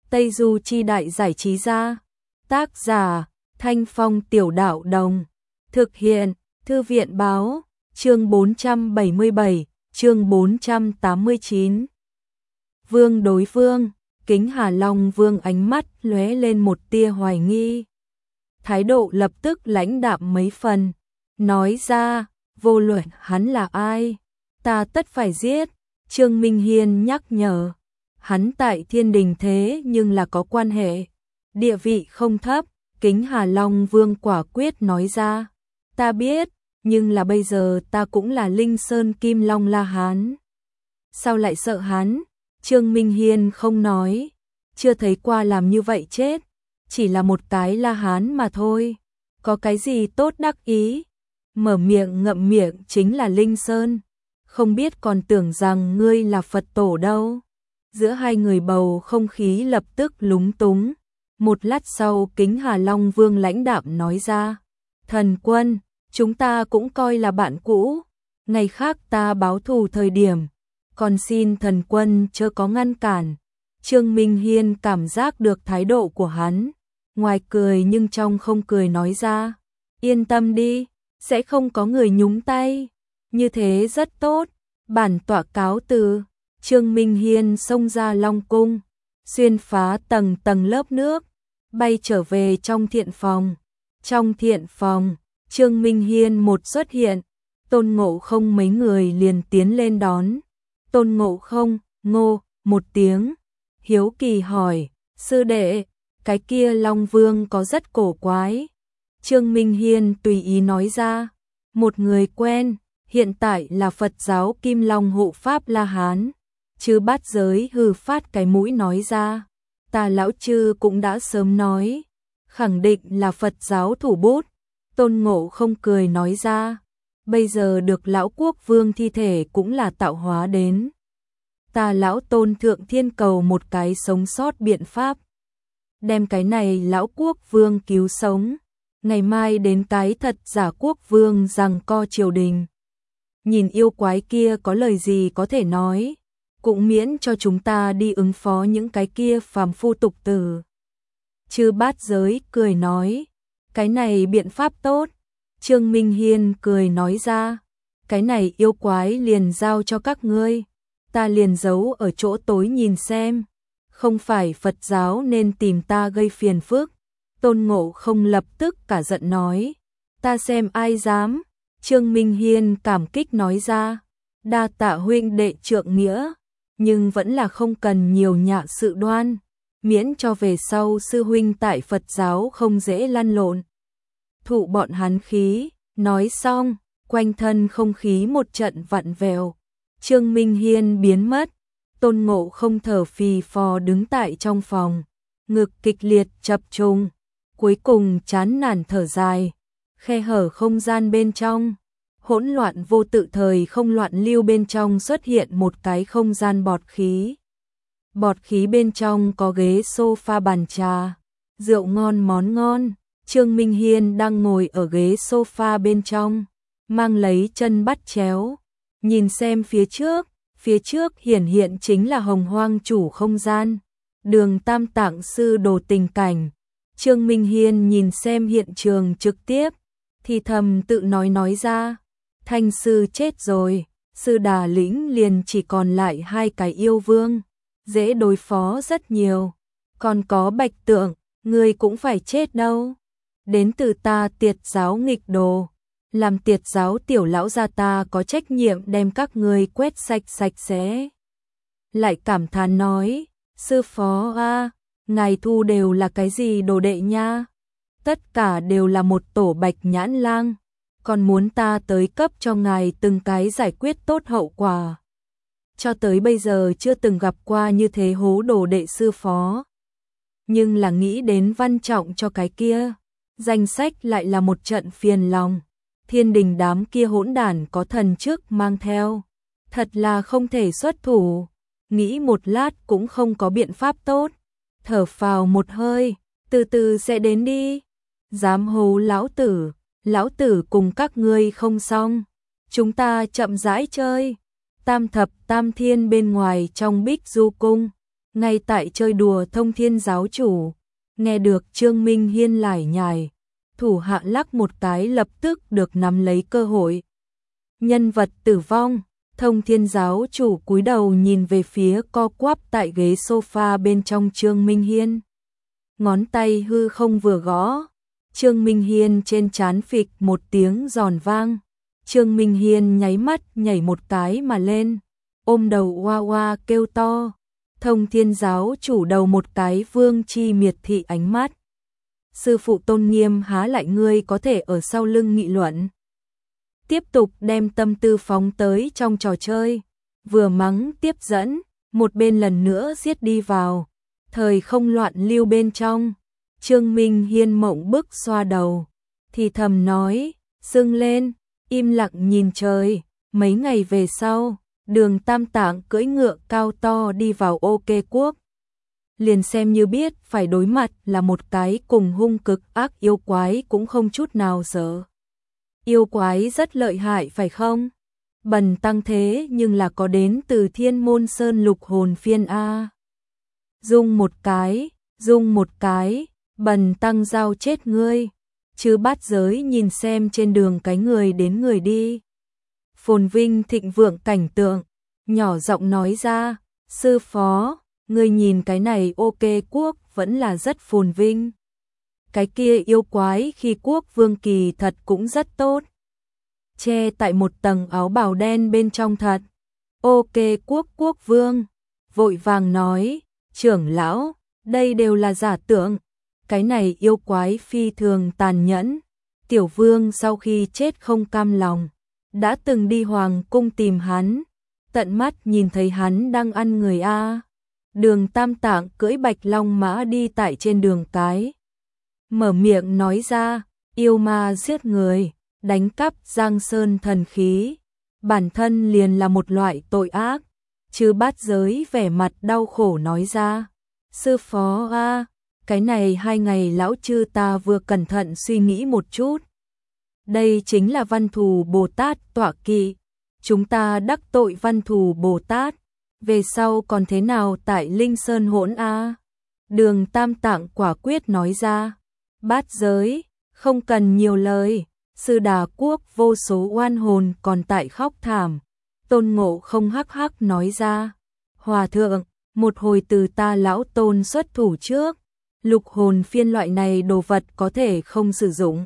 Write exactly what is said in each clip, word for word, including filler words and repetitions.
Tây Du Chi Đại Giải Trí Gia. Tác giả Thanh Phong Tiểu Đạo Đồng. Thực hiện Thư viện Báo. Chương bốn trăm bảy mươi bảy, chương bốn trăm tám mươi chín. Vương đối vương. Kính Hà Long Vương ánh mắt lóe lên một tia hoài nghi. Thái độ lập tức lãnh đạm mấy phần, nói ra, vô luận hắn là ai, ta tất phải giết. Trương Minh Hiên nhắc nhở, hắn tại Thiên Đình thế nhưng là có quan hệ, địa vị không thấp. Kính Hà Long Vương quả quyết nói ra, ta biết, nhưng là bây giờ ta cũng là Linh Sơn Kim Long La Hán. Sao lại sợ hắn? Trương Minh Hiên không nói, chưa thấy qua làm như vậy chết, chỉ là một cái La Hán mà thôi, có cái gì tốt đắc ý. Mở miệng ngậm miệng chính là Linh Sơn, không biết còn tưởng rằng ngươi là Phật tổ đâu. Giữa hai người bầu không khí lập tức lúng túng. Một lát sau Kính Hà Long Vương lãnh đạm nói ra, thần quân, chúng ta cũng coi là bạn cũ, ngày khác ta báo thù thời điểm, còn xin thần quân chớ có ngăn cản. Trương Minh Hiên cảm giác được thái độ của hắn, ngoài cười nhưng trong không cười nói ra, yên tâm đi, sẽ không có người nhúng tay, như thế rất tốt, bản tọa cáo từ. Trương Minh Hiên xông ra Long Cung, xuyên phá tầng tầng lớp nước, bay trở về trong thiện phòng. Trong thiện phòng, Trương Minh Hiên một xuất hiện, Tôn Ngộ Không mấy người liền tiến lên đón. Tôn Ngộ Không, ngô, một tiếng, hiếu kỳ hỏi, sư đệ, cái kia Long Vương có rất cổ quái. Trương Minh Hiên tùy ý nói ra, một người quen, hiện tại là Phật giáo Kim Long hộ pháp La Hán. Chư Bát Giới hừ phát cái mũi nói ra, ta lão chư cũng đã sớm nói, khẳng định là Phật giáo thủ bút. Tôn Ngộ Không cười nói ra, bây giờ được lão quốc vương thi thể cũng là tạo hóa đến. Ta lão Tôn thượng thiên cầu một cái sống sót biện pháp, đem cái này lão quốc vương cứu sống, ngày mai đến cái thật giả quốc vương giằng co triều đình. Nhìn yêu quái kia có lời gì có thể nói, cũng miễn cho chúng ta đi ứng phó những cái kia phàm phu tục tử. Chư Bát Giới cười nói, cái này biện pháp tốt. Trương Minh Hiên cười nói ra, cái này yêu quái liền giao cho các ngươi, ta liền giấu ở chỗ tối nhìn xem, không phải Phật giáo nên tìm ta gây phiền phức. Tôn Ngộ Không lập tức cả giận nói, ta xem ai dám. Trương Minh Hiên cảm kích nói ra, đa tạ huynh đệ trượng nghĩa, nhưng vẫn là không cần nhiều nhạ sự đoan, miễn cho về sau sư huynh tại Phật giáo không dễ lăn lộn. Thụ bọn hắn khí, nói xong, quanh thân không khí một trận vặn vẹo. Trương Minh Hiên biến mất, Tôn Ngộ Không thở phì phò đứng tại trong phòng, ngực kịch liệt chập trùng, cuối cùng chán nản thở dài. Khe hở không gian bên trong, hỗn loạn vô tự thời không loạn lưu bên trong xuất hiện một cái không gian bọt khí. Bọt khí bên trong có ghế sofa bàn trà, rượu ngon món ngon. Trương Minh Hiên đang ngồi ở ghế sofa bên trong, mang lấy chân bắt chéo, nhìn xem phía trước, phía trước hiển hiện chính là Hồng Hoang chủ không gian, Đường Tam Tạng sư đồ tình cảnh. Trương Minh Hiên nhìn xem hiện trường trực tiếp, thì thầm tự nói nói ra, Thanh sư chết rồi, sư Đà Lĩnh liền chỉ còn lại hai cái yêu vương, dễ đối phó rất nhiều, còn có Bạch Tượng, ngươi cũng phải chết đâu. Đến từ ta Tiệt giáo nghịch đồ, làm Tiệt giáo tiểu lão gia ta có trách nhiệm đem các ngươi quét sạch sạch sẽ. Lại cảm thán nói, sư phó a, ngài thu đều là cái gì đồ đệ nha? Tất cả đều là một tổ Bạch Nhãn Lang, còn muốn ta tới cấp cho ngài từng cái giải quyết tốt hậu quả. Cho tới bây giờ chưa từng gặp qua như thế hố đồ đệ sư phó. Nhưng là nghĩ đến Văn Trọng cho cái kia, danh sách lại là một trận phiền lòng. Thiên Đình đám kia hỗn đản có thần trước mang theo, thật là không thể xuất thủ. Nghĩ một lát cũng không có biện pháp tốt, thở phào một hơi, từ từ sẽ đến đi. Dám hù lão tử, lão tử cùng các ngươi không xong, chúng ta chậm rãi chơi. Tam thập tam thiên bên ngoài trong Bích Du Cung, ngay tại chơi đùa Thông Thiên giáo chủ, nghe được Trương Minh Hiên lải nhải, thủ hạ lắc một cái lập tức được nắm lấy cơ hội. Nhân vật tử vong, Thông Thiên giáo chủ cúi đầu nhìn về phía co quắp tại ghế sofa bên trong Trương Minh Hiên. Ngón tay hư không vừa gõ, Trương Minh Hiên trên trán phịch một tiếng giòn vang. Trương Minh Hiên nháy mắt nhảy một cái mà lên, ôm đầu oa oa kêu to. Thông Thiên giáo chủ đầu một cái vương chi miệt thị ánh mắt. Sư phụ tôn nghiêm há lại ngươi có thể ở sau lưng nghị luận. Tiếp tục đem tâm tư phóng tới trong trò chơi, vừa mắng tiếp dẫn, một bên lần nữa giết đi vào. Thời không loạn lưu bên trong, Trương Minh Hiên mộng bức xoa đầu, thì thầm nói, sưng lên, im lặng nhìn trời. Mấy ngày về sau, Đường Tam Tạng cưỡi ngựa cao to đi vào OK quốc. Liền xem như biết phải đối mặt là một cái cùng hung cực ác yêu quái cũng không chút nào sợ. Yêu quái rất lợi hại phải không? Bần tăng thế nhưng là có đến từ Thiên Môn Sơn Lục Hồn Phiên A. Dung một cái, dung một cái, bần tăng giao chết ngươi. Chứ bát giới nhìn xem trên đường cái người đến người đi. Phồn vinh thịnh vượng cảnh tượng, nhỏ giọng nói ra, sư phó, ngươi nhìn cái này OK quốc vẫn là rất phồn vinh. Cái kia yêu quái khi quốc vương kỳ thật cũng rất tốt. Che tại một tầng áo bào đen bên trong thật. OK quốc quốc vương, vội vàng nói, trưởng lão, đây đều là giả tưởng. Cái này yêu quái phi thường tàn nhẫn. Tiểu vương sau khi chết không cam lòng, đã từng đi hoàng cung tìm hắn, tận mắt nhìn thấy hắn đang ăn người A. Đường Tam Tạng cưỡi bạch long mã đi tại trên đường cái. Mở miệng nói ra, yêu ma giết người, đánh cắp Giang Sơn thần khí, bản thân liền là một loại tội ác. Chứ bát giới vẻ mặt đau khổ nói ra, sư phó A, cái này hai ngày lão chư ta vừa cẩn thận suy nghĩ một chút. Đây chính là Văn Thù Bồ Tát tọa kỵ. Chúng ta đắc tội Văn Thù Bồ Tát, về sau còn thế nào tại Linh Sơn hỗn A? Đường Tam Tạng quả quyết nói ra. Bát giới, không cần nhiều lời, Sư Đà quốc vô số oan hồn còn tại khóc thảm. Tôn Ngộ Không hắc hắc nói ra. Hòa thượng, một hồi từ ta lão tôn xuất thủ trước, lục hồn phiên loại này đồ vật có thể không sử dụng.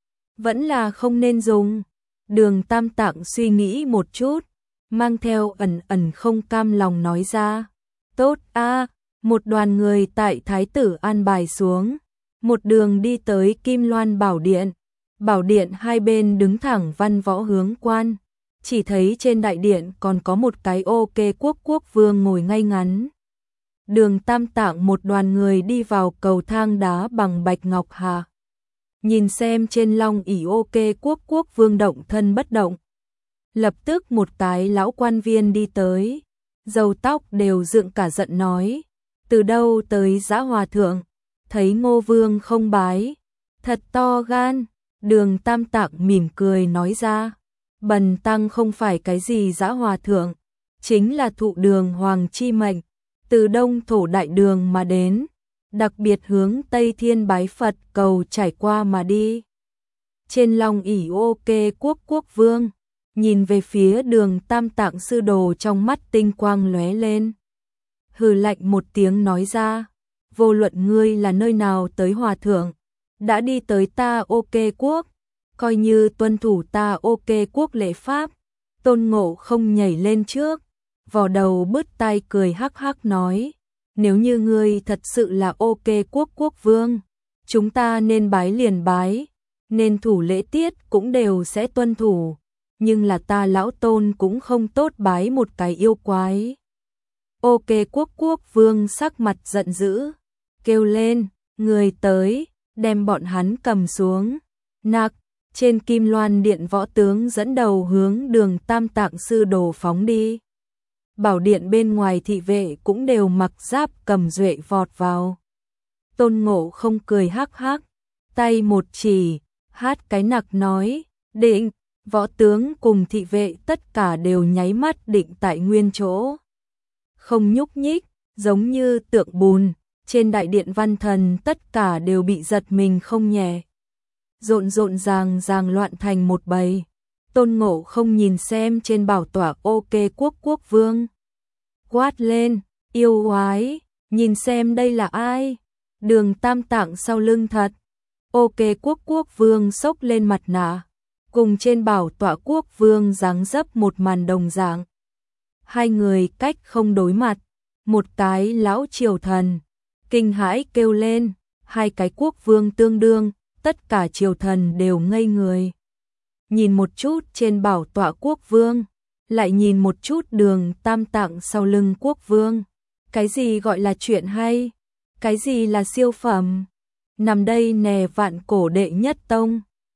Vẫn là không nên dùng. Đường Tam Tạng suy nghĩ một chút, mang theo ẩn ẩn không cam lòng nói ra. Tốt a, một đoàn người tại Thái tử an bài xuống, một đường đi tới Kim Loan Bảo Điện. Bảo Điện hai bên đứng thẳng văn võ hướng quan, chỉ thấy trên đại điện còn có một cái OK quốc quốc vương ngồi ngay ngắn. Đường Tam Tạng một đoàn người đi vào cầu thang đá bằng bạch ngọc hà. Nhìn xem trên long ỷ OK quốc quốc vương động thân bất động. Lập tức một cái lão quan viên đi tới, râu tóc đều dựng cả giận nói, từ đâu tới dã hòa thượng, thấy Ngô vương không bái, thật to gan. Đường Tam Tạng mỉm cười nói ra, bần tăng không phải cái gì dã hòa thượng, chính là thụ đường hoàng chi mệnh, từ đông thổ đại đường mà đến, đặc biệt hướng Tây Thiên bái Phật cầu trải qua mà đi. Trên long ỷ OK quốc quốc vương, nhìn về phía đường Tam Tạng sư đồ trong mắt tinh quang lóe lên. Hừ lạnh một tiếng nói ra, vô luận ngươi là nơi nào tới hòa thượng, đã đi tới ta OK quốc, coi như tuân thủ ta OK quốc lễ pháp. Tôn Ngộ Không nhảy lên trước, vò đầu bứt tai cười hắc hắc nói, nếu như ngươi thật sự là OK quốc quốc vương, chúng ta nên bái liền bái, nên thủ lễ tiết cũng đều sẽ tuân thủ, nhưng là ta lão tôn cũng không tốt bái một cái yêu quái. OK quốc quốc vương sắc mặt giận dữ, kêu lên, người tới, đem bọn hắn cầm xuống. Nạc, trên Kim Loan Điện võ tướng dẫn đầu hướng đường Tam Tạng sư đồ phóng đi. Bảo điện bên ngoài thị vệ cũng đều mặc giáp cầm duệ vọt vào. Tôn Ngộ Không cười hắc hắc, tay một chỉ, hát cái nặc nói, định, võ tướng cùng thị vệ tất cả đều nháy mắt định tại nguyên chỗ. Không nhúc nhích, giống như tượng bùn, trên đại điện văn thần tất cả đều bị giật mình không nhẹ. Rộn rộn ràng ràng loạn thành một bầy. Tôn Ngộ không nhìn xem trên bảo tọa OK quốc quốc vương. Quát lên, yêu oái, nhìn xem đây là ai? Đường Tam Tạng sau lưng thật. OK quốc quốc vương xốc lên mặt nạ, cùng trên bảo tọa quốc vương dáng dấp một màn đồng dạng. Hai người cách không đối mặt, một cái lão triều thần, kinh hãi kêu lên, hai cái quốc vương tương đương, tất cả triều thần đều ngây người. Nhìn một chút trên bảo tọa quốc vương, lại nhìn một chút đường Tam Tạng sau lưng quốc vương. Cái gì gọi là chuyện hay? Cái gì là siêu phẩm? Nằm đây nè vạn cổ đệ nhất tông.